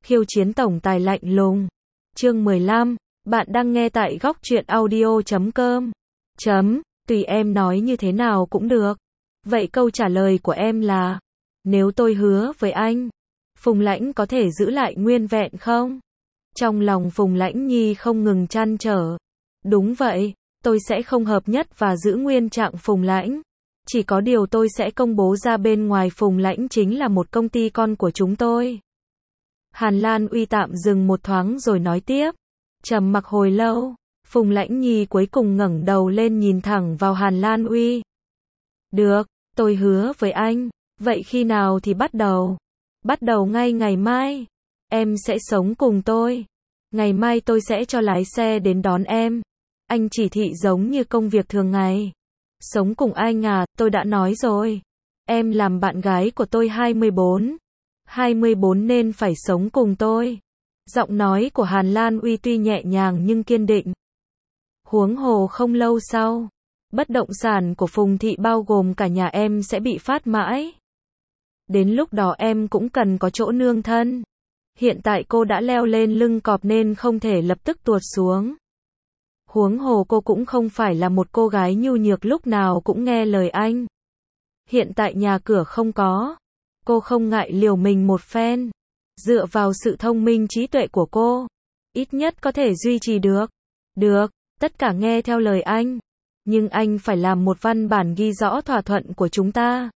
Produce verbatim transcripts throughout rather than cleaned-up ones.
Khiêu chiến tổng tài lạnh lùng. Chương mười lăm, bạn đang nghe tại góc truyện audio chấm com. Chấm, tùy em nói như thế nào cũng được. Vậy câu trả lời của em là, nếu tôi hứa với anh, Phùng Lãnh có thể giữ lại nguyên vẹn không? Trong lòng Phùng Lãnh Nhi không ngừng trăn trở. Đúng vậy, tôi sẽ không hợp nhất và giữ nguyên trạng Phùng Lãnh. Chỉ có điều tôi sẽ công bố ra bên ngoài Phùng Lãnh chính là một công ty con của chúng tôi. Hàn Lan Uy tạm dừng một thoáng rồi nói tiếp. Trầm mặc hồi lâu, Phùng Lãnh Nhi cuối cùng ngẩng đầu lên nhìn thẳng vào Hàn Lan Uy. Được, tôi hứa với anh. Vậy khi nào thì bắt đầu? Bắt đầu ngay ngày mai. Em sẽ sống cùng tôi. Ngày mai tôi sẽ cho lái xe đến đón em. Anh chỉ thị giống như công việc thường ngày. Sống cùng anh à, tôi đã nói rồi. Em làm bạn gái của tôi hai mươi bốn. hai mươi bốn nên phải sống cùng tôi. Giọng nói của Hàn Lan Uy tuy nhẹ nhàng nhưng kiên định. Huống hồ không lâu sau, bất động sản của Phùng Thị bao gồm cả nhà em sẽ bị phát mãi. Đến lúc đó em cũng cần có chỗ nương thân. Hiện tại cô đã leo lên lưng cọp nên không thể lập tức tuột xuống. Huống hồ cô cũng không phải là một cô gái nhu nhược lúc nào cũng nghe lời anh. Hiện tại nhà cửa không có. Cô không ngại liều mình một phen. Dựa vào sự thông minh trí tuệ của cô, ít nhất có thể duy trì được. Được, tất cả nghe theo lời anh. Nhưng anh phải làm một văn bản ghi rõ thỏa thuận của chúng ta.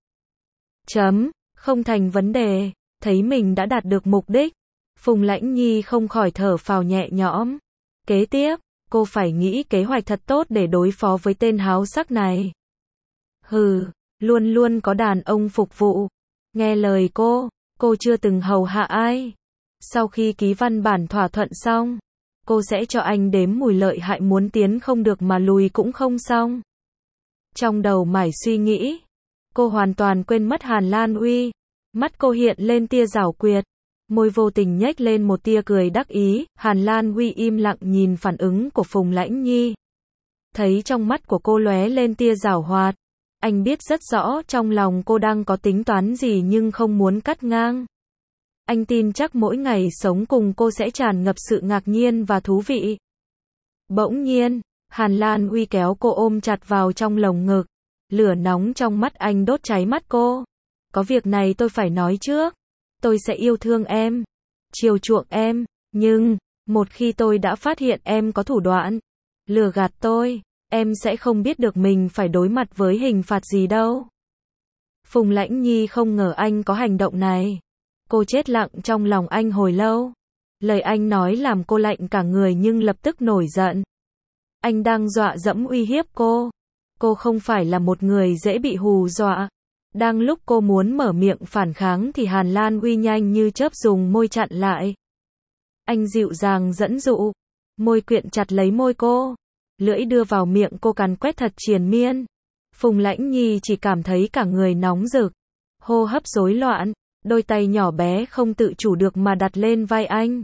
Chấm, không thành vấn đề. Thấy mình đã đạt được mục đích, Phùng Lãnh Nhi không khỏi thở phào nhẹ nhõm. Kế tiếp, cô phải nghĩ kế hoạch thật tốt để đối phó với tên háo sắc này. Hừ, luôn luôn có đàn ông phục vụ. Nghe lời cô, cô chưa từng hầu hạ ai. Sau khi ký văn bản thỏa thuận xong, cô sẽ cho anh đếm mùi lợi hại, muốn tiến không được mà lùi cũng không xong. Trong đầu mải suy nghĩ, cô hoàn toàn quên mất Hàn Lan Uy. Mắt cô hiện lên tia giảo quyệt, môi vô tình nhếch lên một tia cười đắc ý. Hàn Lan Uy im lặng nhìn phản ứng của Phùng Lãnh Nhi. Thấy trong mắt của cô lóe lên tia giảo hoạt. Anh biết rất rõ trong lòng cô đang có tính toán gì nhưng không muốn cắt ngang. Anh tin chắc mỗi ngày sống cùng cô sẽ tràn ngập sự ngạc nhiên và thú vị. Bỗng nhiên, Hàn Lan Uy kéo cô ôm chặt vào trong lồng ngực. Lửa nóng trong mắt anh đốt cháy mắt cô. Có việc này tôi phải nói trước. Tôi sẽ yêu thương em, chiều chuộng em, nhưng, một khi tôi đã phát hiện em có thủ đoạn lừa gạt tôi, em sẽ không biết được mình phải đối mặt với hình phạt gì đâu. Phùng Lãnh Nhi không ngờ anh có hành động này. Cô chết lặng trong lòng anh hồi lâu. Lời anh nói làm cô lạnh cả người nhưng lập tức nổi giận. Anh đang dọa dẫm uy hiếp cô. Cô không phải là một người dễ bị hù dọa. Đang lúc cô muốn mở miệng phản kháng thì Hàn Lan Uy nhanh như chớp dùng môi chặn lại. Anh dịu dàng dẫn dụ. Môi quyện chặt lấy môi cô. Lưỡi đưa vào miệng cô càn quét thật triền miên. Phùng Lãnh Nhi chỉ cảm thấy cả người nóng rực. Hô hấp rối loạn. Đôi tay nhỏ bé không tự chủ được mà đặt lên vai anh.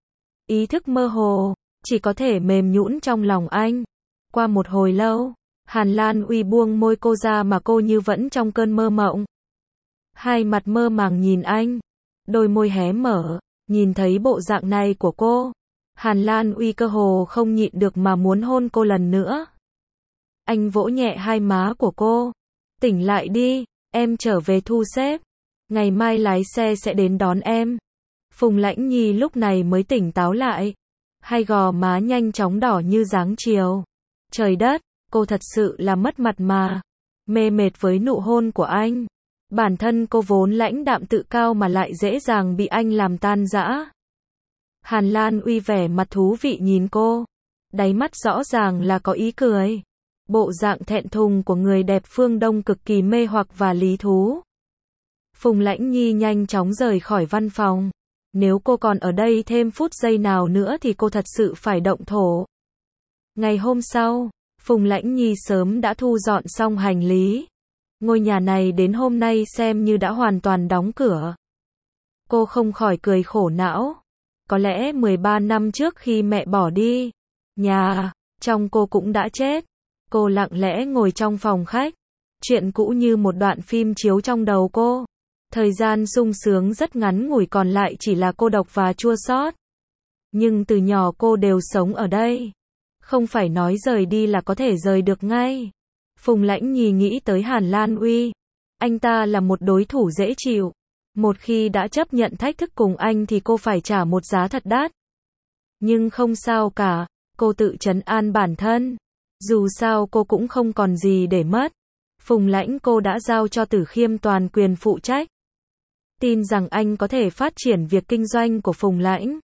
Ý thức mơ hồ, chỉ có thể mềm nhũn trong lòng anh. Qua một hồi lâu, Hàn Lan Uy buông môi cô ra mà cô như vẫn trong cơn mơ mộng. Hai mặt mơ màng nhìn anh. Đôi môi hé mở, nhìn thấy bộ dạng này của cô. Hàn Lan Uy cơ hồ không nhịn được mà muốn hôn cô lần nữa. Anh vỗ nhẹ hai má của cô. Tỉnh lại đi, em trở về thu xếp. Ngày mai lái xe sẽ đến đón em. Phùng Lãnh Nhi lúc này mới tỉnh táo lại. Hai gò má nhanh chóng đỏ như dáng chiều. Trời đất, cô thật sự là mất mặt mà. Mê mệt với nụ hôn của anh. Bản thân cô vốn lãnh đạm tự cao mà lại dễ dàng bị anh làm tan rã. Hàn Lan Uy vẻ mặt thú vị nhìn cô. Đáy mắt rõ ràng là có ý cười. Bộ dạng thẹn thùng của người đẹp phương Đông cực kỳ mê hoặc và lý thú. Phùng Lãnh Nhi nhanh chóng rời khỏi văn phòng. Nếu cô còn ở đây thêm phút giây nào nữa thì cô thật sự phải động thổ. Ngày hôm sau, Phùng Lãnh Nhi sớm đã thu dọn xong hành lý. Ngôi nhà này đến hôm nay xem như đã hoàn toàn đóng cửa. Cô không khỏi cười khổ não. Có lẽ mười ba năm trước khi mẹ bỏ đi, nhà trong cô cũng đã chết. Cô lặng lẽ ngồi trong phòng khách. Chuyện cũ như một đoạn phim chiếu trong đầu cô. Thời gian sung sướng rất ngắn ngủi, còn lại chỉ là cô độc và chua xót. Nhưng từ nhỏ cô đều sống ở đây. Không phải nói rời đi là có thể rời được ngay. Phùng Lãnh Nhi nghĩ tới Hàn Lan Uy. Anh ta là một đối thủ dễ chịu. Một khi đã chấp nhận thách thức cùng anh thì cô phải trả một giá thật đắt. Nhưng không sao cả, cô tự trấn an bản thân. Dù sao cô cũng không còn gì để mất. Phùng Lãnh cô đã giao cho Tử Khiêm toàn quyền phụ trách. Tin rằng anh có thể phát triển việc kinh doanh của Phùng Lãnh.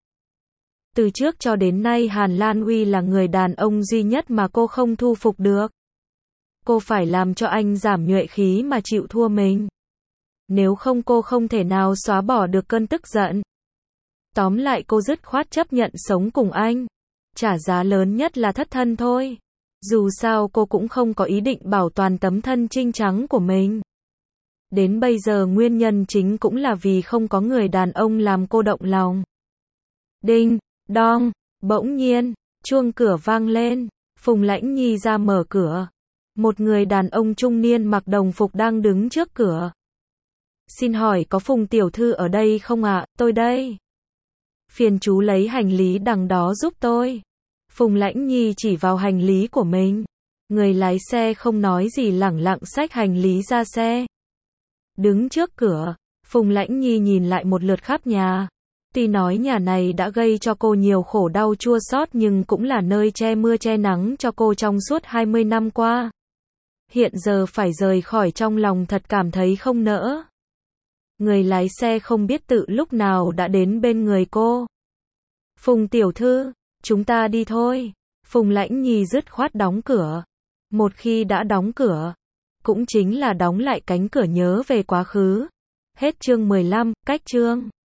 Từ trước cho đến nay Hàn Lan Uy là người đàn ông duy nhất mà cô không thu phục được. Cô phải làm cho anh giảm nhuệ khí mà chịu thua mình. Nếu không cô không thể nào xóa bỏ được cơn tức giận. Tóm lại cô dứt khoát chấp nhận sống cùng anh. Trả giá lớn nhất là thất thân thôi. Dù sao cô cũng không có ý định bảo toàn tấm thân trinh trắng của mình. Đến bây giờ nguyên nhân chính cũng là vì không có người đàn ông làm cô động lòng. Đinh, đong, bỗng nhiên, chuông cửa vang lên. Phùng Lãnh Nhi ra mở cửa. Một người đàn ông trung niên mặc đồng phục đang đứng trước cửa. Xin hỏi có Phùng tiểu thư ở đây không ạ? À? Tôi đây. Phiền chú lấy hành lý đằng đó giúp tôi. Phùng Lãnh Nhi chỉ vào hành lý của mình. Người lái xe không nói gì lẳng lặng xách hành lý ra xe. Đứng trước cửa, Phùng Lãnh Nhi nhìn lại một lượt khắp nhà. Tuy nói nhà này đã gây cho cô nhiều khổ đau chua xót nhưng cũng là nơi che mưa che nắng cho cô trong suốt hai mươi năm qua. Hiện giờ phải rời khỏi trong lòng thật cảm thấy không nỡ. Người lái xe không biết tự lúc nào đã đến bên người cô. Phùng tiểu thư, chúng ta đi thôi. Phùng Lãnh Nhi dứt khoát đóng cửa. Một khi đã đóng cửa, cũng chính là đóng lại cánh cửa nhớ về quá khứ. Hết chương mười lăm, cách chương.